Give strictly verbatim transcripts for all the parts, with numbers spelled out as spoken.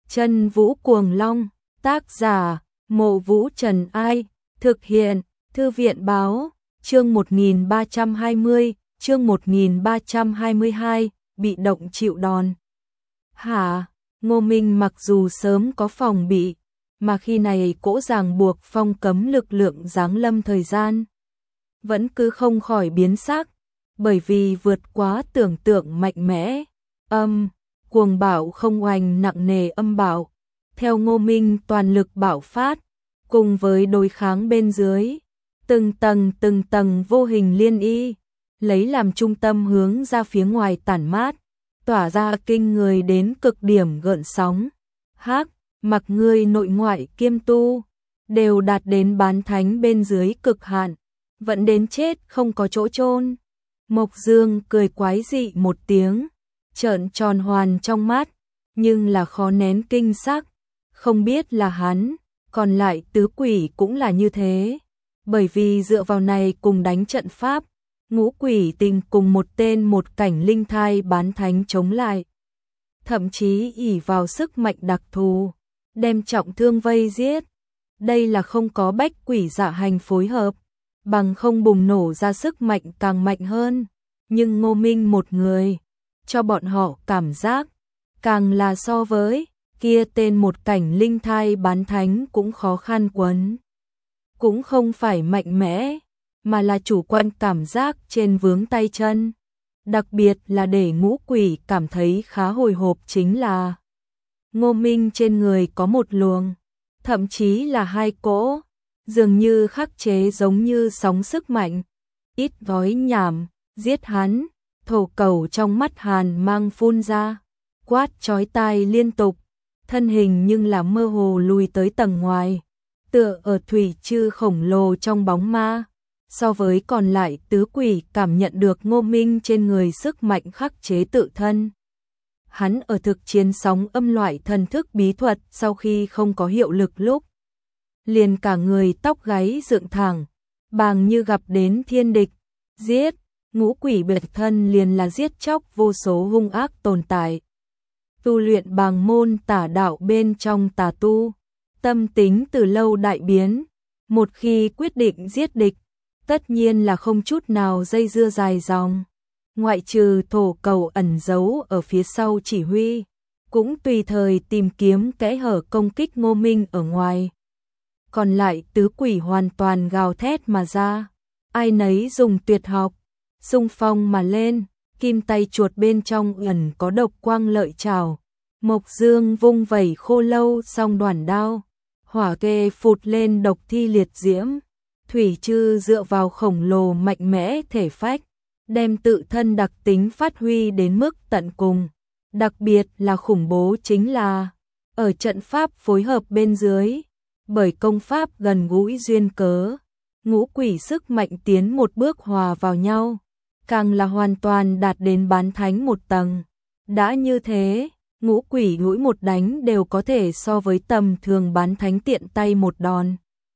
Chân Vũ Cuồng Long, tác giả, Mộ Vũ Trần Ai, thực hiện, Thư viện Báo, chương một nghìn ba trăm hai mươi, chương một nghìn ba trăm hai mươi hai, bị động chịu đòn. Hả, Ngô Minh mặc dù sớm có phòng bị, mà khi này cỗ ràng buộc phong cấm lực lượng giáng lâm thời gian, vẫn cứ không khỏi biến sắc, bởi vì vượt quá tưởng tượng mạnh mẽ, âm, cuồng bạo không oanh nặng nề âm bạo, theo Ngô Minh toàn lực bạo phát, cùng với đối kháng bên dưới, từng tầng từng tầng vô hình liên y, lấy làm trung tâm hướng ra phía ngoài tản mát, tỏa ra kinh người đến cực điểm gợn sóng. Hắc, mặc ngươi nội ngoại kiêm tu, đều đạt đến bán thánh bên dưới cực hạn, vẫn đến chết không có chỗ chôn. Mộc Dương cười quái dị một tiếng, trợn tròn hoàn trong mắt, nhưng là khó nén kinh sắc, không biết là hắn, còn lại tứ quỷ cũng là như thế, bởi vì dựa vào này cùng đánh trận pháp, ngũ quỷ tình cùng một tên một cảnh linh thai bán thánh chống lại, thậm chí ỷ vào sức mạnh đặc thù, đem trọng thương vây giết. Đây là không có bách quỷ dạ hành phối hợp, bằng không bùng nổ ra sức mạnh càng mạnh hơn, nhưng Ngô Minh một người, cho bọn họ cảm giác, càng là so với kia tên một cảnh linh thai bán thánh cũng khó khăn quấn. Cũng không phải mạnh mẽ, mà là chủ quan cảm giác trên vướng tay chân. Đặc biệt là để ngũ quỷ cảm thấy khá hồi hộp chính là Ngô Minh trên người có một luồng, thậm chí là hai cỗ, dường như khắc chế giống như sóng sức mạnh. Ít nói nhảm, giết hắn, thổ cầu trong mắt hàn mang phun ra, quát chói tai liên tục, thân hình nhưng là mơ hồ lùi tới tầng ngoài, tựa ở thủy chư khổng lồ trong bóng ma. So với còn lại tứ quỷ cảm nhận được Ngô Minh trên người sức mạnh khắc chế tự thân. Hắn ở thực chiến sóng âm loại thần thức bí thuật sau khi không có hiệu lực lúc, liền cả người tóc gáy dựng thẳng, bàng như gặp đến thiên địch, giết, ngũ quỷ biệt thân liền là giết chóc vô số hung ác tồn tại. Tu luyện bàng môn tả đạo bên trong tà tu, tâm tính từ lâu đại biến, một khi quyết định giết địch, tất nhiên là không chút nào dây dưa dài dòng, ngoại trừ thổ cầu ẩn giấu ở phía sau chỉ huy, cũng tùy thời tìm kiếm kẽ hở công kích Ngô Minh ở ngoài. Còn lại tứ quỷ hoàn toàn gào thét mà ra, ai nấy dùng tuyệt học, xung phong mà lên, kim tay chuột bên trong ẩn có độc quang lợi trảo. Mộc Dương vung vẩy khô lâu song đoàn đao, hỏa kê phụt lên độc thi liệt diễm. Thủy Chư dựa vào khổng lồ mạnh mẽ thể phách, đem tự thân đặc tính phát huy đến mức tận cùng. Đặc biệt là khủng bố chính là, ở trận pháp phối hợp bên dưới, bởi công pháp gần gũi duyên cớ, ngũ quỷ sức mạnh tiến một bước hòa vào nhau, càng là hoàn toàn đạt đến bán thánh một tầng. Đã như thế, ngũ quỷ mỗi một đánh đều có thể so với tầm thường bán thánh tiện tay một đòn.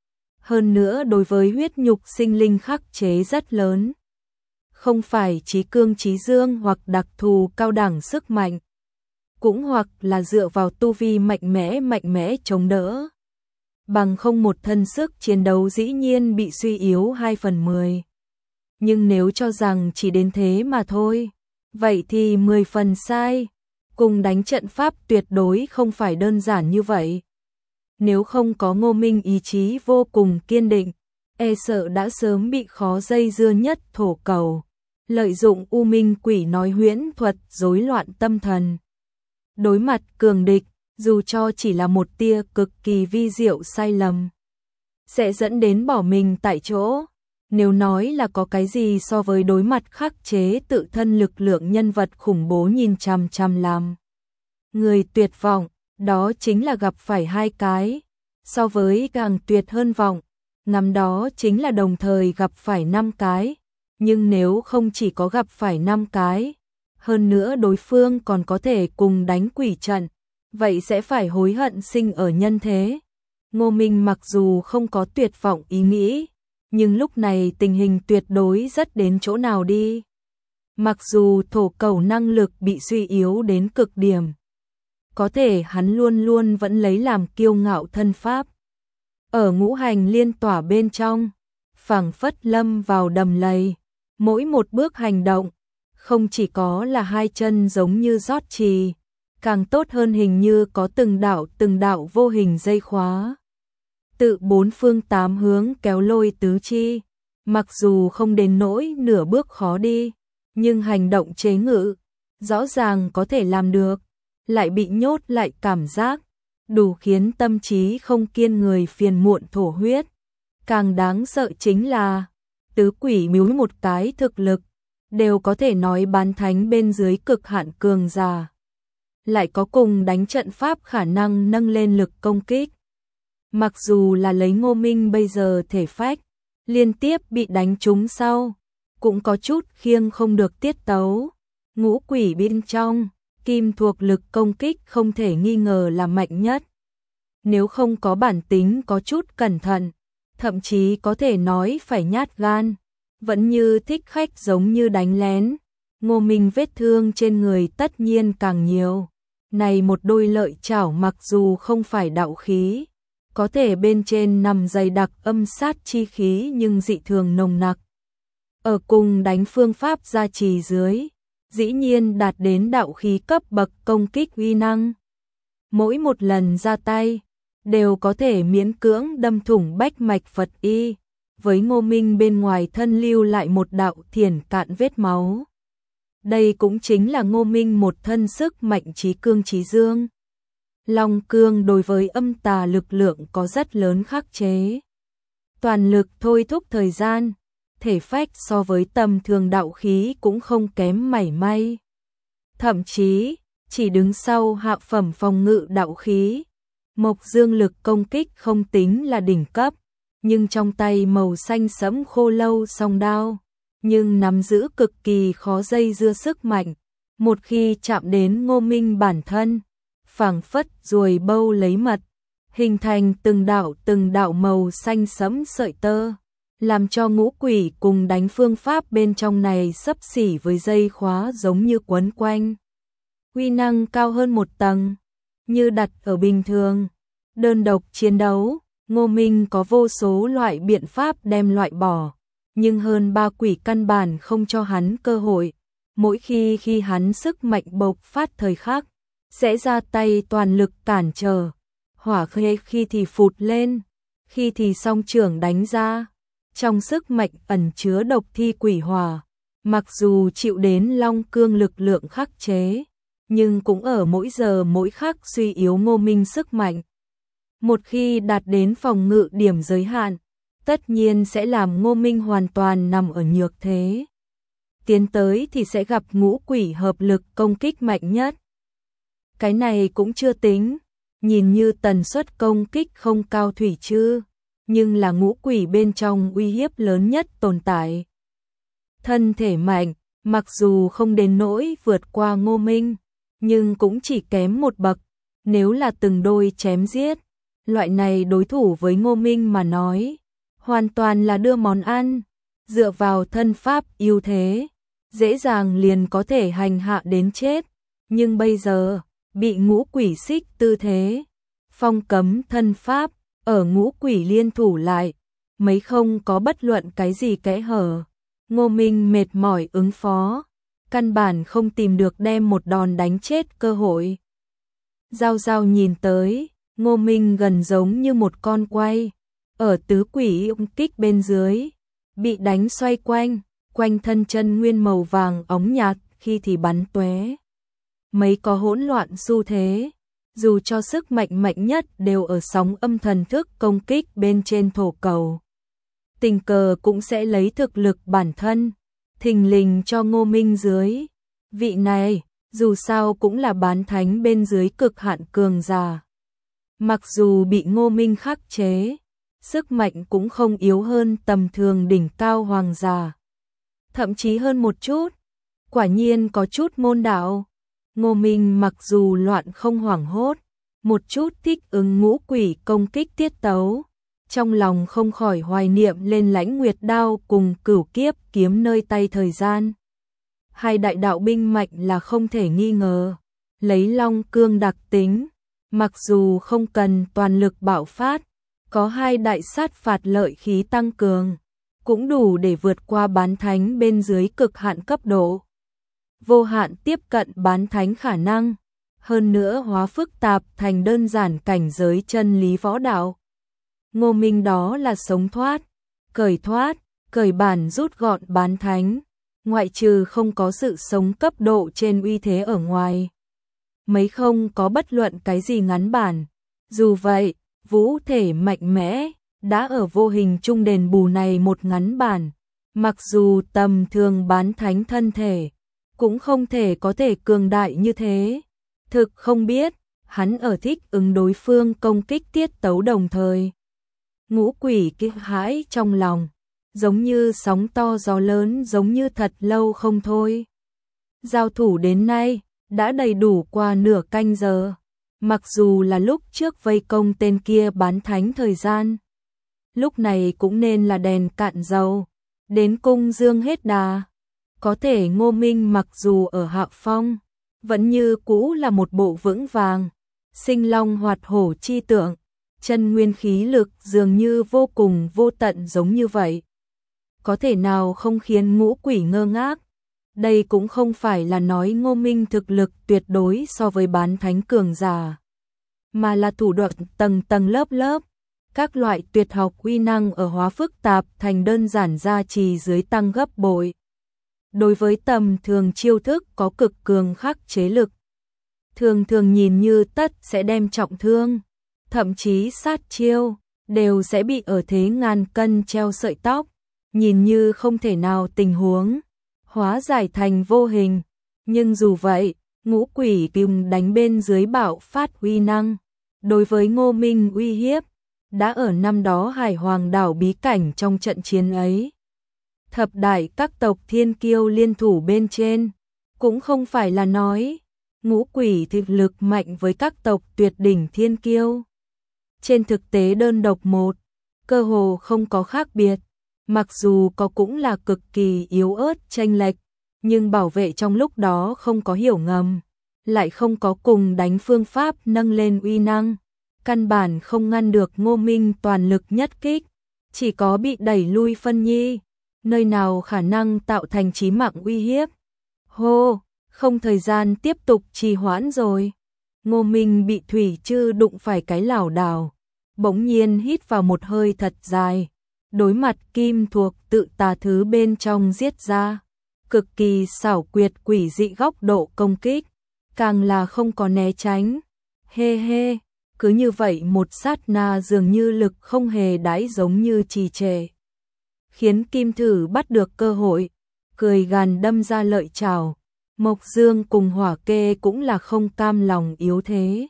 Hơn nữa đối với huyết nhục sinh linh khắc chế rất lớn. Không phải trí cương trí dương hoặc đặc thù cao đẳng sức mạnh, cũng hoặc là dựa vào tu vi mạnh mẽ mạnh mẽ chống đỡ. Bằng không một thân sức chiến đấu dĩ nhiên bị suy yếu hai phần mười. Nhưng nếu cho rằng chỉ đến thế mà thôi, vậy thì mười phần sai. Cùng đánh trận pháp tuyệt đối không phải đơn giản như vậy. Nếu không có Ngô Minh ý chí vô cùng kiên định, e sợ đã sớm bị khó dây dưa nhất thổ cầu, lợi dụng u minh quỷ nói huyễn thuật rối loạn tâm thần. Đối mặt cường địch, dù cho chỉ là một tia cực kỳ vi diệu sai lầm, sẽ dẫn đến bỏ mình tại chỗ. Nếu nói là có cái gì so với đối mặt khắc chế tự thân lực lượng nhân vật khủng bố nhìn chằm chằm làm người tuyệt vọng, đó chính là gặp phải hai cái. So với càng tuyệt hơn vọng, năm đó chính là đồng thời gặp phải năm cái. Nhưng nếu không chỉ có gặp phải năm cái, hơn nữa đối phương còn có thể cùng đánh quỷ trận, vậy sẽ phải hối hận sinh ở nhân thế. Ngô Minh mặc dù không có tuyệt vọng ý nghĩ, nhưng lúc này tình hình tuyệt đối rất đến chỗ nào đi. Mặc dù thổ cầu năng lực bị suy yếu đến cực điểm, có thể hắn luôn luôn vẫn lấy làm kiêu ngạo thân pháp. Ở ngũ hành liên tỏa bên trong, phảng phất lâm vào đầm lầy, mỗi một bước hành động, không chỉ có là hai chân giống như rót trì, càng tốt hơn hình như có từng đạo từng đạo vô hình dây khóa. Tự bốn phương tám hướng kéo lôi tứ chi, mặc dù không đến nỗi nửa bước khó đi, nhưng hành động chế ngự, rõ ràng có thể làm được, lại bị nhốt lại cảm giác, đủ khiến tâm trí không kiên người phiền muộn thổ huyết. Càng đáng sợ chính là, tứ quỷ miếu một cái thực lực, đều có thể nói bán thánh bên dưới cực hạn cường giả. Lại có cùng đánh trận pháp khả năng nâng lên lực công kích. Mặc dù là lấy Ngô Minh bây giờ thể phách, liên tiếp bị đánh trúng sau, cũng có chút khiêng không được tiết tấu. Ngũ quỷ bên trong, kim thuộc lực công kích không thể nghi ngờ là mạnh nhất. Nếu không có bản tính có chút cẩn thận, thậm chí có thể nói phải nhát gan, vẫn như thích khách giống như đánh lén. Ngô Minh vết thương trên người tất nhiên càng nhiều. Này một đôi lợi chảo mặc dù không phải đạo khí, có thể bên trên nằm dày đặc âm sát chi khí nhưng dị thường nồng nặc. Ở cùng đánh phương pháp gia trì dưới, dĩ nhiên đạt đến đạo khí cấp bậc công kích uy năng. Mỗi một lần ra tay, đều có thể miễn cưỡng đâm thủng bách mạch Phật y, với Ngô Minh bên ngoài thân lưu lại một đạo thiển cạn vết máu. Đây cũng chính là Ngô Minh một thân sức mạnh trí cương trí dương. Long cương đối với âm tà lực lượng có rất lớn khắc chế. Toàn lực thôi thúc thời gian, thể phách so với tầm thường đạo khí cũng không kém mảy may. Thậm chí, chỉ đứng sau hạ phẩm phòng ngự đạo khí. Mộc dương lực công kích không tính là đỉnh cấp, nhưng trong tay màu xanh sẫm khô lâu song đao, nhưng nắm giữ cực kỳ khó dây dưa sức mạnh. Một khi chạm đến Ngô Minh bản thân, phảng phất ruồi bâu lấy mật, hình thành từng đạo từng đạo màu xanh sẫm sợi tơ, làm cho ngũ quỷ cùng đánh phương pháp bên trong này xấp xỉ với dây khóa giống như quấn quanh. Uy năng cao hơn một tầng, như đặt ở bình thường. Đơn độc chiến đấu, Ngô Minh có vô số loại biện pháp đem loại bỏ, nhưng hơn ba quỷ căn bản không cho hắn cơ hội. Mỗi khi khi hắn sức mạnh bộc phát thời khắc, sẽ ra tay toàn lực cản trở. Hỏa khê khi thì phụt lên, khi thì song trưởng đánh ra. Trong sức mạnh ẩn chứa độc thi quỷ hỏa, mặc dù chịu đến long cương lực lượng khắc chế, nhưng cũng ở mỗi giờ mỗi khắc suy yếu Ngô Minh sức mạnh. Một khi đạt đến phòng ngự điểm giới hạn, tất nhiên sẽ làm Ngô Minh hoàn toàn nằm ở nhược thế. Tiến tới thì sẽ gặp ngũ quỷ hợp lực công kích mạnh nhất. Cái này cũng chưa tính, nhìn như tần suất công kích không cao thủy chư, nhưng là ngũ quỷ bên trong uy hiếp lớn nhất tồn tại. Thân thể mạnh, mặc dù không đến nỗi vượt qua Ngô Minh, nhưng cũng chỉ kém một bậc. Nếu là từng đôi chém giết, loại này đối thủ với Ngô Minh mà nói, hoàn toàn là đưa món ăn, dựa vào thân pháp ưu thế, dễ dàng liền có thể hành hạ đến chết. Nhưng bây giờ, bị ngũ quỷ xích tư thế, phong cấm thân pháp, ở ngũ quỷ liên thủ lại, mấy không có bất luận cái gì kẽ hở. Ngô Minh mệt mỏi ứng phó, căn bản không tìm được đem một đòn đánh chết cơ hội. Giao Giao nhìn tới, Ngô Minh gần giống như một con quay, ở tứ quỷ ung kích bên dưới, bị đánh xoay quanh, quanh thân chân nguyên màu vàng óng nhạt, khi thì bắn tóe. Mấy có hỗn loạn xu thế, dù cho sức mạnh mạnh nhất đều ở sóng âm thần thức công kích bên trên thổ cầu. Tình cờ cũng sẽ lấy thực lực bản thân, thình lình cho Ngô Minh dưới. Vị này, dù sao cũng là bán thánh bên dưới cực hạn cường giả. Mặc dù bị Ngô Minh khắc chế, sức mạnh cũng không yếu hơn tầm thường đỉnh cao hoàng giả. Thậm chí hơn một chút, quả nhiên có chút môn đạo. Ngô Minh mặc dù loạn không hoảng hốt, một chút thích ứng ngũ quỷ công kích tiết tấu, trong lòng không khỏi hoài niệm lên Lãnh Nguyệt đao cùng Cửu Kiếp kiếm nơi tay thời gian. Hai đại đạo binh mạnh là không thể nghi ngờ, lấy long cương đặc tính, mặc dù không cần toàn lực bạo phát, có hai đại sát phạt lợi khí tăng cường, cũng đủ để vượt qua bán thánh bên dưới cực hạn cấp độ. Vô hạn tiếp cận bán thánh khả năng, hơn nữa hóa phức tạp thành đơn giản cảnh giới chân lý võ đạo. Ngô Minh đó là sống thoát, cởi thoát, cởi bản rút gọn bán thánh, ngoại trừ không có sự sống cấp độ trên uy thế ở ngoài. Mấy không có bất luận cái gì ngắn bản. Dù vậy, vũ thể mạnh mẽ, đã ở vô hình trung đền bù này một ngắn bản. Mặc dù tầm thường bán thánh thân thể, cũng không thể có thể cường đại như thế. Thực không biết, hắn ở thích ứng đối phương công kích tiết tấu đồng thời. Ngũ quỷ kinh hãi trong lòng, giống như sóng to gió lớn, giống như thật lâu không thôi. Giao thủ đến nay, đã đầy đủ qua nửa canh giờ, mặc dù là lúc trước vây công tên kia bán thánh thời gian. Lúc này cũng nên là đèn cạn dầu, đến cung dương hết đà. Có thể Ngô Minh mặc dù ở hạ phong, vẫn như cũ là một bộ vững vàng, sinh long hoạt hổ chi tượng, chân nguyên khí lực dường như vô cùng vô tận giống như vậy. Có thể nào không khiến ngũ quỷ ngơ ngác? Đây cũng không phải là nói Ngô Minh thực lực tuyệt đối so với bán thánh cường giả, mà là thủ đoạn tầng tầng lớp lớp, các loại tuyệt học uy năng ở hóa phức tạp thành đơn giản gia trì dưới tăng gấp bội. Đối với tầm thường chiêu thức có cực cường khắc chế lực, thường thường nhìn như tất sẽ đem trọng thương, thậm chí sát chiêu, đều sẽ bị ở thế ngàn cân treo sợi tóc, nhìn như không thể nào tình huống, hóa giải thành vô hình. Nhưng dù vậy, ngũ quỷ kim đánh bên dưới bạo phát uy năng, đối với Ngô Minh uy hiếp, đã ở năm đó Hải Hoàng đảo bí cảnh trong trận chiến ấy. Thập đại các tộc thiên kiêu liên thủ bên trên, cũng không phải là nói ngũ quỷ thực lực mạnh với các tộc tuyệt đỉnh thiên kiêu. Trên thực tế đơn độc một, cơ hồ không có khác biệt, mặc dù có cũng là cực kỳ yếu ớt chênh lệch, nhưng bảo vệ trong lúc đó không có hiểu ngầm, lại không có cùng đánh phương pháp nâng lên uy năng, căn bản không ngăn được Ngô Minh toàn lực nhất kích, chỉ có bị đẩy lui phân nhi, nơi nào khả năng tạo thành chí mạng uy hiếp. Hô, không thời gian tiếp tục trì hoãn rồi. Ngô Minh bị thủy chư đụng phải cái lảo đảo, bỗng nhiên hít vào một hơi thật dài, đối mặt kim thuộc tự tà thứ bên trong giết ra, cực kỳ xảo quyệt quỷ dị góc độ công kích, càng là không có né tránh. Hê hê, cứ như vậy một sát na dường như lực không hề đãi giống như trì trệ, khiến kim thử bắt được cơ hội, cười gàn đâm ra lợi chảo. Mộc Dương cùng Hỏa Kê cũng là không cam lòng yếu thế,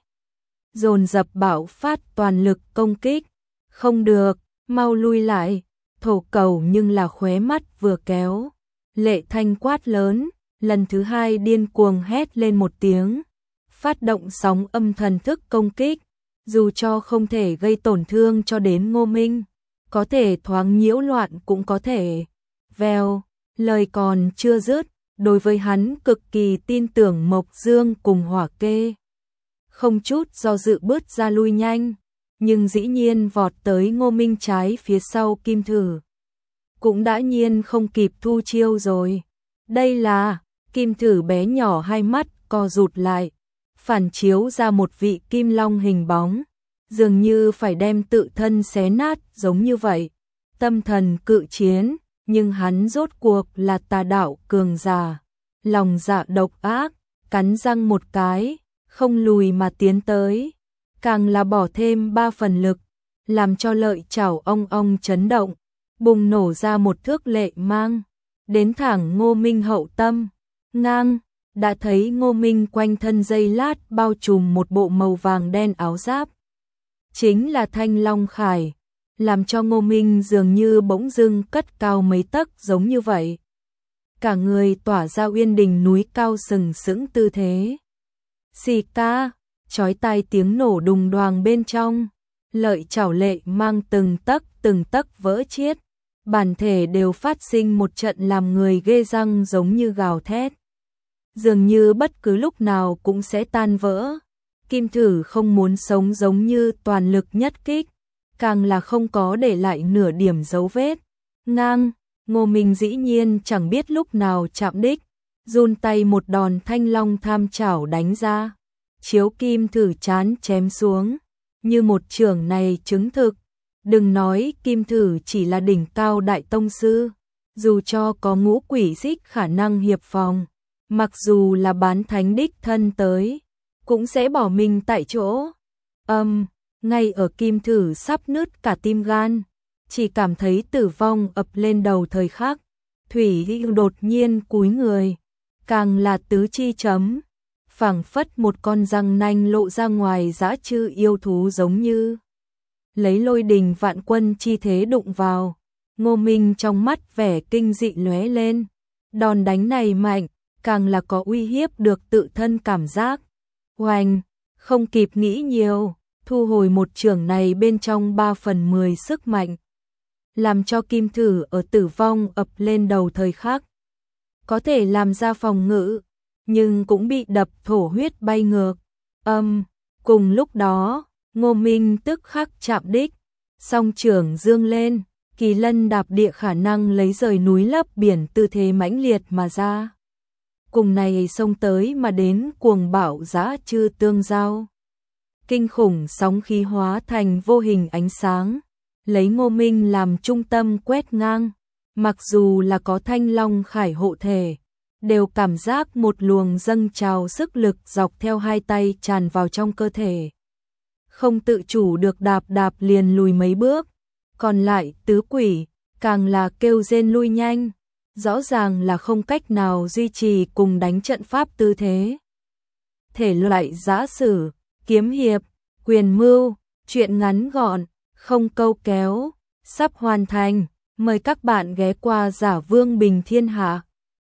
dồn dập bạo phát toàn lực công kích. Không được, mau lui lại. Thổ cầu nhưng là khóe mắt vừa kéo, Lệ Thanh quát lớn, lần thứ hai điên cuồng hét lên một tiếng, phát động sóng âm thần thức công kích, dù cho không thể gây tổn thương cho đến Ngô Minh, có thể thoáng nhiễu loạn cũng có thể. Vèo, lời còn chưa dứt, đối với hắn cực kỳ tin tưởng Mộc Dương cùng Hỏa Kê, không chút do dự bước ra lui nhanh, nhưng dĩ nhiên vọt tới Ngô Minh trái phía sau kim thử, cũng đã nhiên không kịp thu chiêu rồi. Đây là, kim thử bé nhỏ hai mắt co rụt lại, phản chiếu ra một vị kim long hình bóng, dường như phải đem tự thân xé nát giống như vậy. Tâm thần cự chiến, nhưng hắn rốt cuộc là tà đạo cường giả, lòng dạ độc ác, cắn răng một cái, không lùi mà tiến tới, càng là bỏ thêm ba phần lực, làm cho lợi chảo ong ong chấn động, bùng nổ ra một thước lệ mang, đến thẳng Ngô Minh hậu tâm. Ngang, đã thấy Ngô Minh quanh thân dây lát bao trùm một bộ màu vàng đen áo giáp, chính là Thanh Long Khải, làm cho Ngô Minh dường như bỗng dưng cất cao mấy tấc giống như vậy. Cả người tỏa ra uyên đình núi cao sừng sững tư thế. Xì ca, chói tai tiếng nổ đùng đoàng bên trong, lợi chảo lệ mang từng tấc từng tấc vỡ chiết, bản thể đều phát sinh một trận làm người ghê răng giống như gào thét. dường như bất cứ lúc nào cũng sẽ tan vỡ. Kim Thử không muốn sống giống như toàn lực nhất kích, càng là không có để lại nửa điểm dấu vết. Ngang, Ngô Minh dĩ nhiên chẳng biết lúc nào chạm đích, run tay một đòn thanh long tham chảo đánh ra, chiếu Kim Thử chán chém xuống, như một chưởng này chứng thực. Đừng nói Kim Thử chỉ là đỉnh cao đại tông sư, dù cho có ngũ quỷ xích khả năng hiệp phòng, mặc dù là bán thánh đích thân tới, cũng sẽ bỏ mình tại chỗ. Âm, ngay ở Kim Thử sắp nứt cả tim gan, chỉ cảm thấy tử vong ập lên đầu thời khắc, Thủy Hữu đột nhiên cúi người, càng là tứ chi chấm, phảng phất một con răng nanh lộ ra ngoài dã chư yêu thú giống như lấy lôi đình vạn quân chi thế đụng vào. Ngô Minh trong mắt vẻ kinh dị lóe lên, đòn đánh này mạnh, càng là có uy hiếp được tự thân cảm giác. Oanh, không kịp nghĩ nhiều, thu hồi một chưởng này bên trong ba phần mười sức mạnh, làm cho Kim Thử ở tử vong ập lên đầu thời khắc, có thể làm ra phòng ngự, nhưng cũng bị đập thổ huyết bay ngược. Âm, cùng lúc đó, Ngô Minh tức khắc chạm đích, song chưởng dương lên, kỳ lân đạp địa khả năng lấy rời núi lấp biển tư thế mãnh liệt mà ra. Cùng này xông tới mà đến cuồng bạo dã chư tương giao. Kinh khủng sóng khí hóa thành vô hình ánh sáng, lấy Ngô Minh làm trung tâm quét ngang, mặc dù là có thanh long khải hộ thể, đều cảm giác một luồng dâng trào sức lực dọc theo hai tay tràn vào trong cơ thể. Không tự chủ được đạp đạp liền lùi mấy bước, còn lại tứ quỷ, càng là kêu rên lui nhanh, rõ ràng là không cách nào duy trì cùng đánh trận pháp tư thế. Thể loại giã sử, kiếm hiệp, quyền mưu, truyện ngắn gọn, không câu kéo, sắp hoàn thành, mời các bạn ghé qua Giả Vương Bình Thiên Hạ.